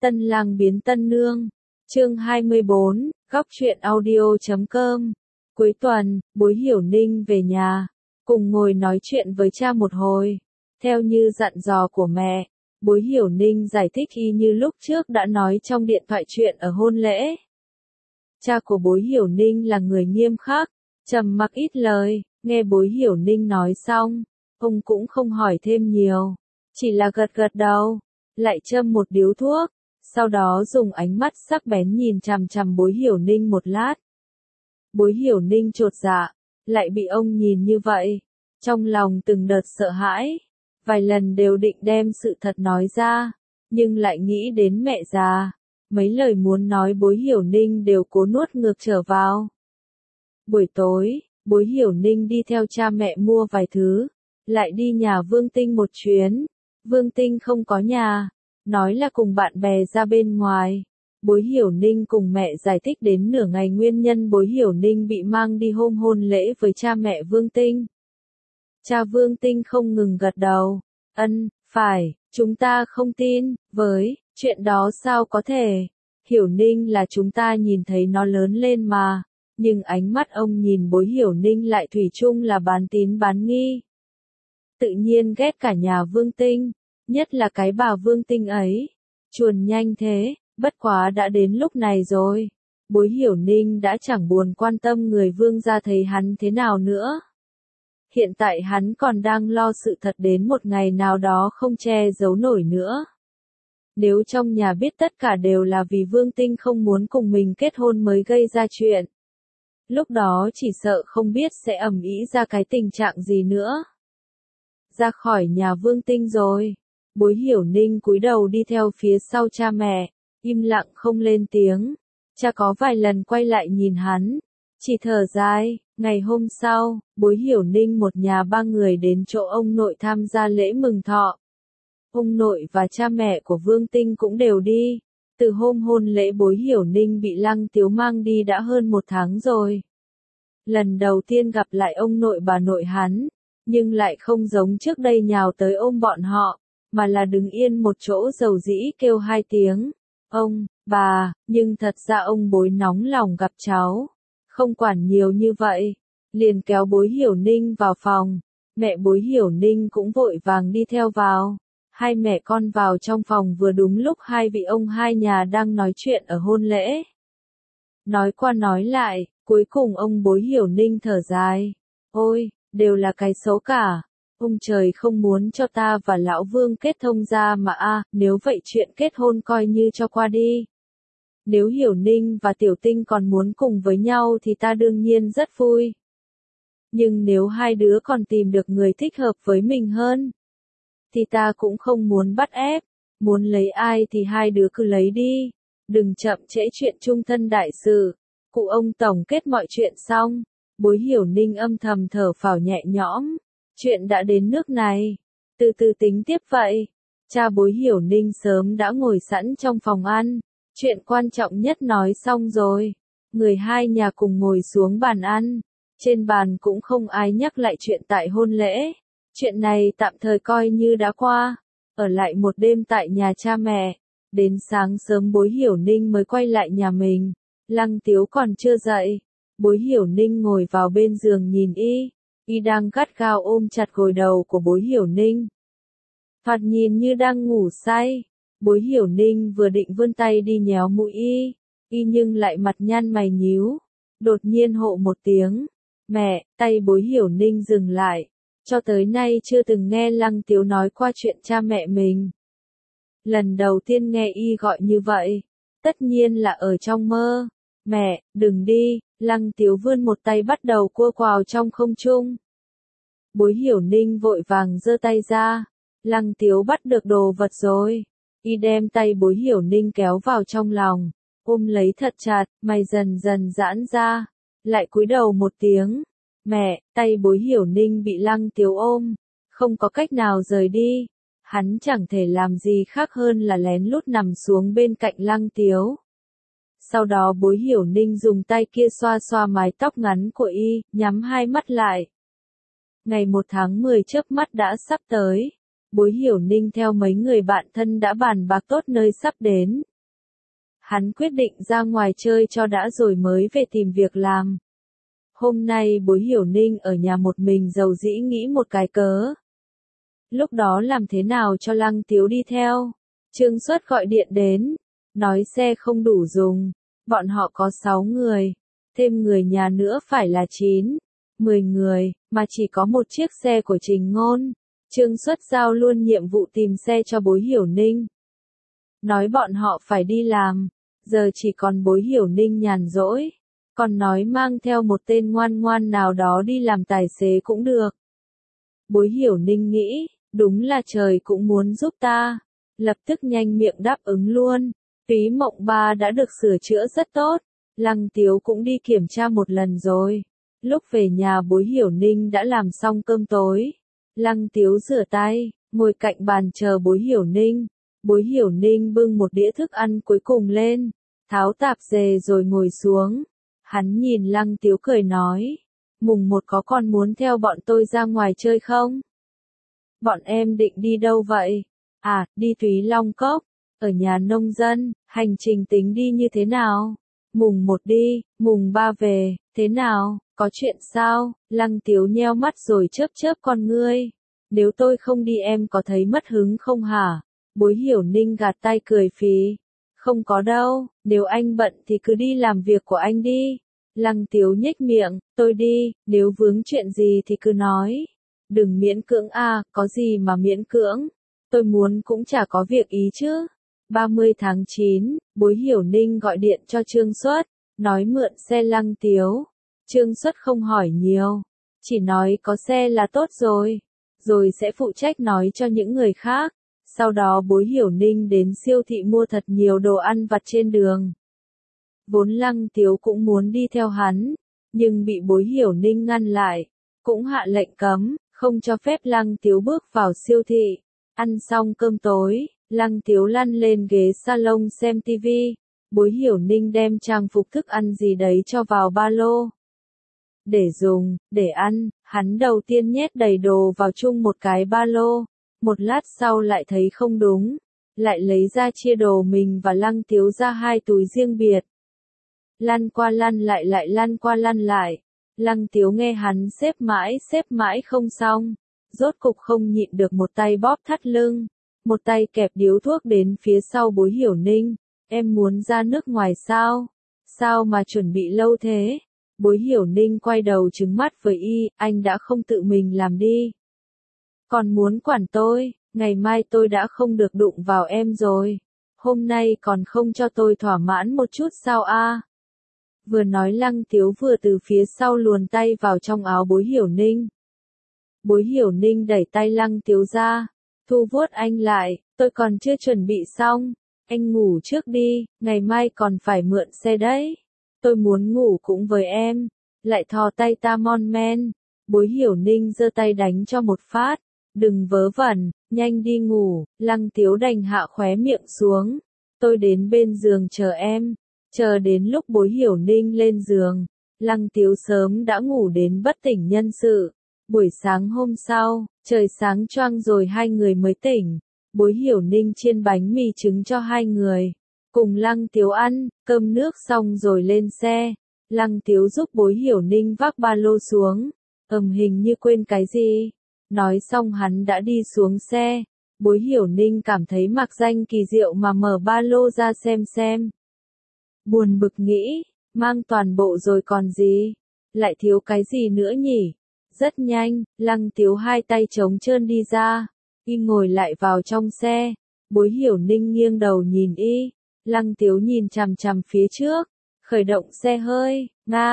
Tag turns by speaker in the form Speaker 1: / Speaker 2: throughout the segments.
Speaker 1: Tân lang biến tân nương. Chương 24, góc truyện audio.com. Cuối tuần, Bối Hiểu Ninh về nhà, cùng ngồi nói chuyện với cha một hồi. Theo như dặn dò của mẹ, Bối Hiểu Ninh giải thích y như lúc trước đã nói trong điện thoại chuyện ở hôn lễ. Cha của Bối Hiểu Ninh là người nghiêm khắc, trầm mặc ít lời, nghe Bối Hiểu Ninh nói xong, ông cũng không hỏi thêm nhiều, chỉ là gật gật đầu, lại châm một điếu thuốc, sau đó dùng ánh mắt sắc bén nhìn chằm chằm Bối Hiểu Ninh một lát. Bối Hiểu Ninh chột dạ, lại bị ông nhìn như vậy, trong lòng từng đợt sợ hãi, vài lần đều định đem sự thật nói ra, nhưng lại nghĩ đến mẹ già, mấy lời muốn nói Bối Hiểu Ninh đều cố nuốt ngược trở vào. Buổi tối, Bối Hiểu Ninh đi theo cha mẹ mua vài thứ, lại đi nhà Vương Tinh một chuyến. Vương Tinh không có nhà, nói là cùng bạn bè ra bên ngoài. Bối Hiểu Ninh cùng mẹ giải thích đến nửa ngày nguyên nhân Bối Hiểu Ninh bị mang đi hôm hôn lễ với cha mẹ Vương Tinh. Cha Vương Tinh không ngừng gật đầu, phải, chúng ta không tin, chuyện đó sao có thể, Hiểu Ninh là chúng ta nhìn thấy nó lớn lên mà, nhưng ánh mắt ông nhìn Bối Hiểu Ninh lại thủy chung là bán tín bán nghi. Tự nhiên ghét cả nhà Vương Tinh, nhất là cái bà Vương Tinh ấy, chuồn nhanh thế, bất quá đã đến lúc này rồi, Bối Hiểu Ninh đã chẳng buồn quan tâm người Vương gia thấy hắn thế nào nữa. Hiện tại hắn còn đang lo sự thật đến một ngày nào đó không che giấu nổi nữa. Nếu trong nhà biết tất cả đều là vì Vương Tinh không muốn cùng mình kết hôn mới gây ra chuyện, lúc đó chỉ sợ không biết sẽ ầm ĩ ra cái tình trạng gì nữa. Ra khỏi nhà Vương Tinh rồi, Bối Hiểu Ninh cúi đầu đi theo phía sau cha mẹ, im lặng không lên tiếng. Cha có vài lần quay lại nhìn hắn, chỉ thở dài. Ngày hôm sau, Bối Hiểu Ninh một nhà ba người đến chỗ ông nội tham gia lễ mừng thọ. Ông nội và cha mẹ của Vương Tinh cũng đều đi. Từ hôm hôn lễ Bối Hiểu Ninh bị Lăng Tiếu mang đi đã hơn 1 tháng rồi. Lần đầu tiên gặp lại ông nội bà nội hắn, nhưng lại không giống trước đây nhào tới ôm bọn họ, mà là đứng yên một chỗ dầu dĩ kêu 2 tiếng, ông, bà, nhưng thật ra ông Bối nóng lòng gặp cháu, không quản nhiều như vậy, liền kéo Bối Hiểu Ninh vào phòng, mẹ Bối Hiểu Ninh cũng vội vàng đi theo vào, hai mẹ con vào trong phòng vừa đúng lúc hai vị ông hai nhà đang nói chuyện ở hôn lễ. Nói qua nói lại, cuối cùng ông Bối Hiểu Ninh thở dài, ôi, đều là cái xấu cả. Ông trời không muốn cho ta và lão Vương kết thông ra mà nếu vậy chuyện kết hôn coi như cho qua đi. Nếu Hiểu Ninh và Tiểu Tinh còn muốn cùng với nhau thì ta đương nhiên rất vui. Nhưng nếu hai đứa còn tìm được người thích hợp với mình hơn, thì ta cũng không muốn bắt ép, muốn lấy ai thì hai đứa cứ lấy đi, đừng chậm trễ chuyện chung thân đại sự. Cụ ông tổng kết mọi chuyện xong, Bối Hiểu Ninh âm thầm thở phào nhẹ nhõm. Chuyện đã đến nước này, từ từ tính tiếp vậy. Cha Bối Hiểu Ninh sớm đã ngồi sẵn trong phòng ăn, chuyện quan trọng nhất nói xong rồi. Người hai nhà cùng ngồi xuống bàn ăn, trên bàn cũng không ai nhắc lại chuyện tại hôn lễ. Chuyện này tạm thời coi như đã qua, ở lại một đêm tại nhà cha mẹ. Đến sáng sớm Bối Hiểu Ninh mới quay lại nhà mình, Lăng Tiếu còn chưa dậy. Bối Hiểu Ninh ngồi vào bên giường nhìn y đang gắt gao ôm chặt gối đầu của Bối Hiểu Ninh. Thoạt nhìn như đang ngủ say, Bối Hiểu Ninh vừa định vươn tay đi nhéo mũi y nhưng lại mặt nhăn mày nhíu, đột nhiên hộ một tiếng. Mẹ, tay Bối Hiểu Ninh dừng lại, cho tới nay chưa từng nghe Lăng Tiếu nói qua chuyện cha mẹ mình. Lần đầu tiên nghe y gọi như vậy, tất nhiên là ở trong mơ. Mẹ, đừng đi, Lăng Tiếu vươn một tay bắt đầu cua quào trong không trung. Bối Hiểu Ninh vội vàng giơ tay ra, Lăng Tiếu bắt được đồ vật rồi, y đem tay Bối Hiểu Ninh kéo vào trong lòng, ôm lấy thật chặt, mày dần dần giãn ra, lại cúi đầu một tiếng. Mẹ, tay Bối Hiểu Ninh bị Lăng Tiếu ôm, không có cách nào rời đi, hắn chẳng thể làm gì khác hơn là lén lút nằm xuống bên cạnh Lăng Tiếu. Sau đó Bối Hiểu Ninh dùng tay kia xoa xoa mái tóc ngắn của y, nhắm hai mắt lại. Ngày 1 tháng 10 chớp mắt đã sắp tới. Bối Hiểu Ninh theo mấy người bạn thân đã bàn bạc tốt nơi sắp đến. Hắn quyết định ra ngoài chơi cho đã rồi mới về tìm việc làm. Hôm nay Bối Hiểu Ninh ở nhà một mình dầu dĩ nghĩ một cái cớ. Lúc đó làm thế nào cho Lăng Tiếu đi theo? Trương Xuất gọi điện đến, nói xe không đủ dùng, bọn họ có 6 người, thêm người nhà nữa phải là 9, 10 người, mà chỉ có một chiếc xe của Trình Ngôn. Trương Xuất giao luôn nhiệm vụ tìm xe cho Bối Hiểu Ninh. Nói bọn họ phải đi làm, giờ chỉ còn Bối Hiểu Ninh nhàn rỗi, còn nói mang theo một tên ngoan ngoan nào đó đi làm tài xế cũng được. Bối Hiểu Ninh nghĩ, đúng là trời cũng muốn giúp ta, lập tức nhanh miệng đáp ứng luôn. Phí Mộng Ba đã được sửa chữa rất tốt, Lăng Tiếu cũng đi kiểm tra một lần rồi. Lúc về nhà Bối Hiểu Ninh đã làm xong cơm tối. Lăng Tiếu rửa tay, ngồi cạnh bàn chờ Bối Hiểu Ninh. Bối Hiểu Ninh bưng một đĩa thức ăn cuối cùng lên, tháo tạp dề rồi ngồi xuống. Hắn nhìn Lăng Tiếu cười nói, mùng 1 có còn muốn theo bọn tôi ra ngoài chơi không? Bọn em định đi đâu vậy? À, đi Thúy Long Cốc, ở nhà nông dân, hành trình tính đi như thế nào? Mùng 1 đi, mùng 3 về, thế nào, có chuyện sao? Lăng Tiếu nheo mắt rồi chớp chớp con ngươi. Nếu tôi không đi em có thấy mất hứng không hả? Bối Hiểu Ninh gạt tay cười phì. Không có đâu, nếu anh bận thì cứ đi làm việc của anh đi. Lăng Tiếu nhếch miệng, tôi đi, nếu vướng chuyện gì thì cứ nói. Đừng miễn cưỡng à, có gì mà miễn cưỡng. Tôi muốn cũng chả có việc ý chứ. 30 tháng 9, Bối Hiểu Ninh gọi điện cho Trương Xuất, nói mượn xe Lăng Tiếu. Trương Xuất không hỏi nhiều, chỉ nói có xe là tốt rồi sẽ phụ trách nói cho những người khác. Sau đó Bối Hiểu Ninh đến siêu thị mua thật nhiều đồ ăn vặt trên đường. Vốn Lăng Tiếu cũng muốn đi theo hắn, nhưng bị Bối Hiểu Ninh ngăn lại, cũng hạ lệnh cấm, không cho phép Lăng Tiếu bước vào siêu thị. Ăn xong cơm tối, Lăng Tiếu lăn lên ghế salon xem tivi. Bối Hiểu Ninh đem trang phục thức ăn gì đấy cho vào ba lô. Để dùng, để ăn, hắn đầu tiên nhét đầy đồ vào chung một cái ba lô. Một lát sau lại thấy không đúng, lại lấy ra chia đồ mình và Lăng Tiếu ra 2 túi riêng biệt. Lăn qua lăn lại lăn qua lăn lại. Lăng Tiếu nghe hắn xếp mãi không xong. Rốt cục không nhịn được một tay bóp thắt lưng, một tay kẹp điếu thuốc đến phía sau Bối Hiểu Ninh. Em muốn ra nước ngoài sao? Sao mà chuẩn bị lâu thế? Bối Hiểu Ninh quay đầu trừng mắt với y, anh đã không tự mình làm đi. Còn muốn quản tôi, ngày mai tôi đã không được đụng vào em rồi. Hôm nay còn không cho tôi thỏa mãn một chút sao a? Vừa nói Lăng Tiếu vừa từ phía sau luồn tay vào trong áo Bối Hiểu Ninh. Bối Hiểu Ninh đẩy tay Lăng Tiếu ra, thu vuốt anh lại, tôi còn chưa chuẩn bị xong, anh ngủ trước đi, ngày mai còn phải mượn xe đấy. Tôi muốn ngủ cũng với em, lại thò tay ta mon men. Bối Hiểu Ninh giơ tay đánh cho một phát, đừng vớ vẩn, nhanh đi ngủ. Lăng Tiếu đành hạ khóe miệng xuống, tôi đến bên giường chờ em. Chờ đến lúc Bối Hiểu Ninh lên giường, Lăng Tiếu sớm đã ngủ đến bất tỉnh nhân sự. Buổi sáng hôm sau, trời sáng choang rồi hai người mới tỉnh. Bối Hiểu Ninh chiên bánh mì trứng cho hai người, cùng Lăng Tiếu ăn, cơm nước xong rồi lên xe. Lăng Tiếu giúp Bối Hiểu Ninh vác ba lô xuống, hình như quên cái gì. Nói xong hắn đã đi xuống xe. Bối Hiểu Ninh cảm thấy mặc danh kỳ diệu mà mở ba lô ra xem. Buồn bực nghĩ, mang toàn bộ rồi còn gì, lại thiếu cái gì nữa nhỉ? Rất nhanh, Lăng Tiếu hai tay trống trơn đi ra, y ngồi lại vào trong xe. Bối Hiểu Ninh nghiêng đầu nhìn y, Lăng Tiếu nhìn chằm chằm phía trước, khởi động xe hơi,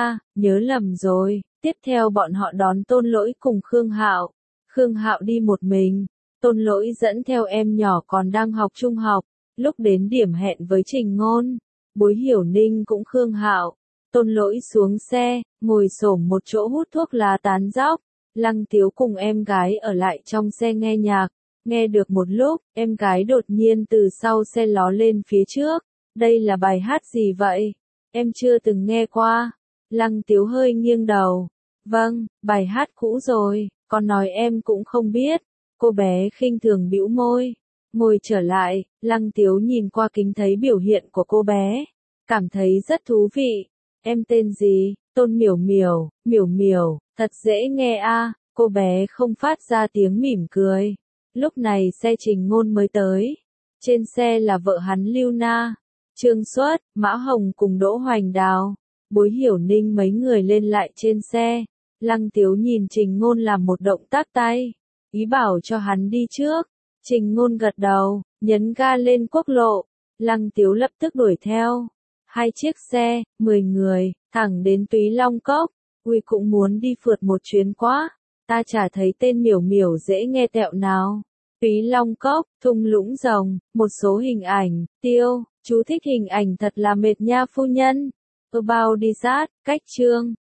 Speaker 1: nhớ lầm rồi. Tiếp theo bọn họ đón Tôn Lỗi cùng Khương Hạo. Khương Hạo đi một mình, Tôn Lỗi dẫn theo em nhỏ còn đang học trung học. Lúc đến điểm hẹn với Trình Ngôn, Bối Hiểu Ninh cũng Khương Hạo. Tôn Lỗi xuống xe, ngồi xổm một chỗ hút thuốc lá tán dóc. Lăng Tiếu cùng em gái ở lại trong xe nghe nhạc. Nghe được một lúc, em gái đột nhiên từ sau xe ló lên phía trước. Đây là bài hát gì vậy? Em chưa từng nghe qua. Lăng Tiếu hơi nghiêng đầu. Vâng, bài hát cũ rồi, con nói em cũng không biết. Cô bé khinh thường bĩu môi. Ngồi trở lại, Lăng Tiếu nhìn qua kính thấy biểu hiện của cô bé. Cảm thấy rất thú vị. Em tên gì? Tôn Miểu Miểu, Miểu Miểu, thật dễ nghe a. Cô bé không phát ra tiếng mỉm cười. Lúc này xe Trình Ngôn mới tới. Trên xe là vợ hắn Lưu Na, Trương Xuất, Mã Hồng cùng Đỗ Hoành Đào, Bối Hiểu Ninh mấy người lên lại trên xe. Lăng Tiếu nhìn Trình Ngôn làm một động tác tay, ý bảo cho hắn đi trước. Trình Ngôn gật đầu, nhấn ga lên quốc lộ. Lăng Tiếu lập tức đuổi theo. 2 chiếc xe, 10 người, thẳng đến Túy Long Cốc. Ui cũng muốn đi phượt một chuyến quá. Ta chả thấy tên Miểu Miểu dễ nghe tẹo nào. Túy Long Cốc, thung lũng rồng, một số hình ảnh, tiêu, chú thích hình ảnh thật là mệt nha phu nhân. About đi sát, cách chương.